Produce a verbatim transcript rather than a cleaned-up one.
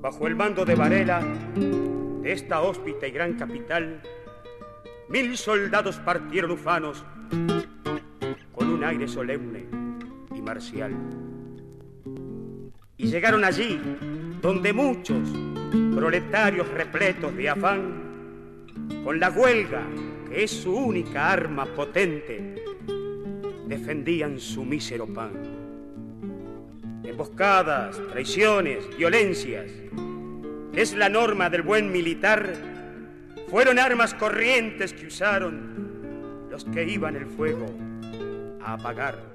bajo el mando de Varela, de esta hóspita y gran capital, mil soldados partieron ufanos con un aire solemne y marcial. Y llegaron allí donde muchos proletarios repletos de afán, con la huelga, que es su única arma potente, defendían su mísero pan. Emboscadas, traiciones, violencias, es la norma del buen militar, fueron armas corrientes que usaron los que iban el fuego a apagar.